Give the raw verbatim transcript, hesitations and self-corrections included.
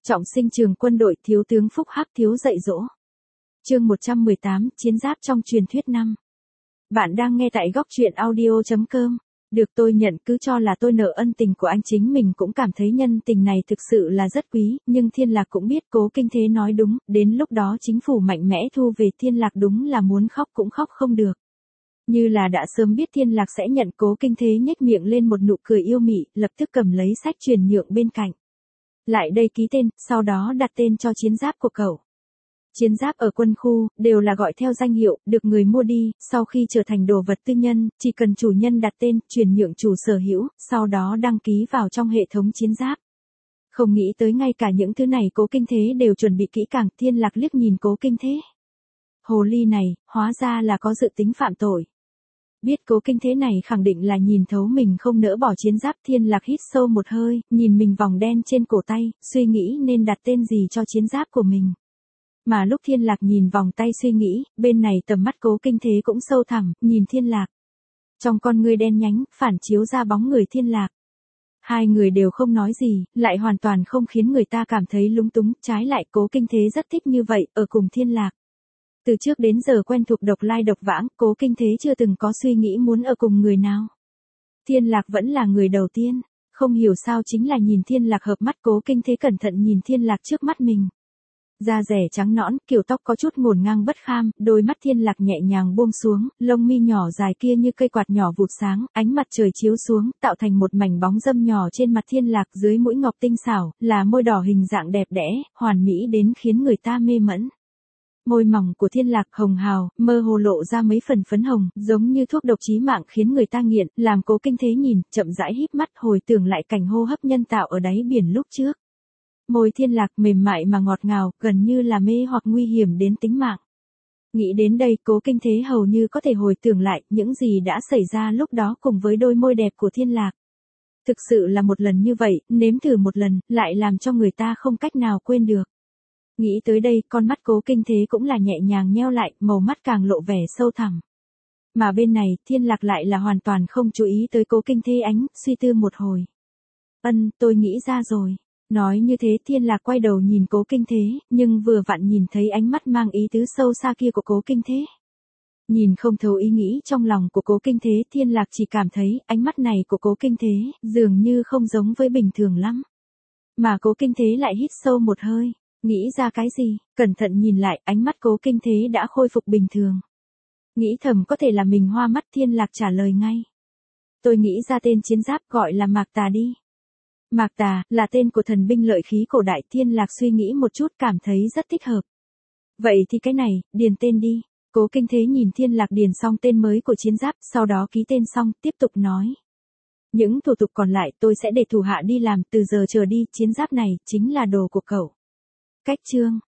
Trọng sinh trường quân đội, thiếu tướng Phúc Hắc thiếu dạy dỗ. Chương một trăm mười tám, chiến giáp trong truyền thuyết năm. Bạn đang nghe tại góc truyện audio chấm com. Được tôi nhận cứ cho là tôi nợ ân tình của anh, chính mình cũng cảm thấy nhân tình này thực sự là rất quý, nhưng Thiên Lạc cũng biết Cố Kinh Thế nói đúng, đến lúc đó chính phủ mạnh mẽ thu về Thiên Lạc đúng là muốn khóc cũng khóc không được. Như là đã sớm biết Thiên Lạc sẽ nhận, Cố Kinh Thế nhếch miệng lên một nụ cười yêu mị, lập tức cầm lấy sách chuyển nhượng bên cạnh. Lại đây ký tên, sau đó đặt tên cho chiến giáp của cậu. Chiến giáp ở quân khu, đều là gọi theo danh hiệu, được người mua đi, sau khi trở thành đồ vật tư nhân, chỉ cần chủ nhân đặt tên, chuyển nhượng chủ sở hữu, sau đó đăng ký vào trong hệ thống chiến giáp. Không nghĩ tới ngay cả những thứ này Cố Kinh Thế đều chuẩn bị kỹ càng, Thiên Lạc liếc nhìn Cố Kinh Thế. Hồ ly này, hóa ra là có dự tính phạm tội. Biết Cố Kinh Thế này khẳng định là nhìn thấu mình không nỡ bỏ chiến giáp, Thiên Lạc hít sâu một hơi, nhìn mình vòng đen trên cổ tay, suy nghĩ nên đặt tên gì cho chiến giáp của mình. Mà lúc Thiên Lạc nhìn vòng tay suy nghĩ, bên này tầm mắt Cố Kinh Thế cũng sâu thẳm, nhìn Thiên Lạc. Trong con ngươi đen nhánh, phản chiếu ra bóng người Thiên Lạc. Hai người đều không nói gì, lại hoàn toàn không khiến người ta cảm thấy lúng túng, trái lại Cố Kinh Thế rất thích như vậy, ở cùng Thiên Lạc. Từ trước đến giờ quen thuộc độc lai độc vãng, Cố Kinh Thế chưa từng có suy nghĩ muốn ở cùng người nào. Thiên Lạc vẫn là người đầu tiên, không hiểu sao chính là nhìn Thiên Lạc hợp mắt, Cố Kinh Thế cẩn thận nhìn Thiên Lạc trước mắt mình. Da rẻ trắng nõn, kiểu tóc có chút ngổn ngang bất kham, đôi mắt Thiên Lạc nhẹ nhàng buông xuống, lông mi nhỏ dài kia như cây quạt nhỏ vụt sáng, ánh mặt trời chiếu xuống, tạo thành một mảnh bóng râm nhỏ trên mặt Thiên Lạc, dưới mũi ngọc tinh xảo, là môi đỏ hình dạng đẹp đẽ, hoàn mỹ đến khiến người ta mê mẫn. Môi mỏng của Thiên Lạc hồng hào, mơ hồ lộ ra mấy phần phấn hồng, giống như thuốc độc chí mạng khiến người ta nghiện, làm Cố Kinh Thế nhìn, chậm rãi híp mắt hồi tưởng lại cảnh hô hấp nhân tạo ở đáy biển lúc trước. Môi Thiên Lạc mềm mại mà ngọt ngào, gần như là mê hoặc nguy hiểm đến tính mạng. Nghĩ đến đây, Cố Kinh Thế hầu như có thể hồi tưởng lại những gì đã xảy ra lúc đó cùng với đôi môi đẹp của Thiên Lạc. Thực sự là một lần như vậy, nếm thử một lần, lại làm cho người ta không cách nào quên được. Nghĩ tới đây, con mắt Cố Kinh Thế cũng là nhẹ nhàng nheo lại, màu mắt càng lộ vẻ sâu thẳm. Mà bên này, Thiên Lạc lại là hoàn toàn không chú ý tới Cố Kinh Thế ánh, suy tư một hồi. Ân, tôi nghĩ ra rồi. Nói như thế, Thiên Lạc quay đầu nhìn Cố Kinh Thế, nhưng vừa vặn nhìn thấy ánh mắt mang ý tứ sâu xa kia của Cố Kinh Thế. Nhìn không thấu ý nghĩ trong lòng của Cố Kinh Thế, Thiên Lạc chỉ cảm thấy ánh mắt này của Cố Kinh Thế dường như không giống với bình thường lắm. Mà Cố Kinh Thế lại hít sâu một hơi. Nghĩ ra cái gì, cẩn thận nhìn lại, ánh mắt Cố Kinh Thế đã khôi phục bình thường. Nghĩ thầm có thể là mình hoa mắt, Thiên Lạc trả lời ngay. Tôi nghĩ ra tên chiến giáp, gọi là Mạc Tà đi. Mạc Tà, là tên của thần binh lợi khí cổ đại, Thiên Lạc suy nghĩ một chút cảm thấy rất thích hợp. Vậy thì cái này, điền tên đi. Cố Kinh Thế nhìn Thiên Lạc điền xong tên mới của chiến giáp, sau đó ký tên xong, tiếp tục nói. Những thủ tục còn lại tôi sẽ để thủ hạ đi làm, từ giờ trở đi, chiến giáp này, chính là đồ của cậu. Cách chương.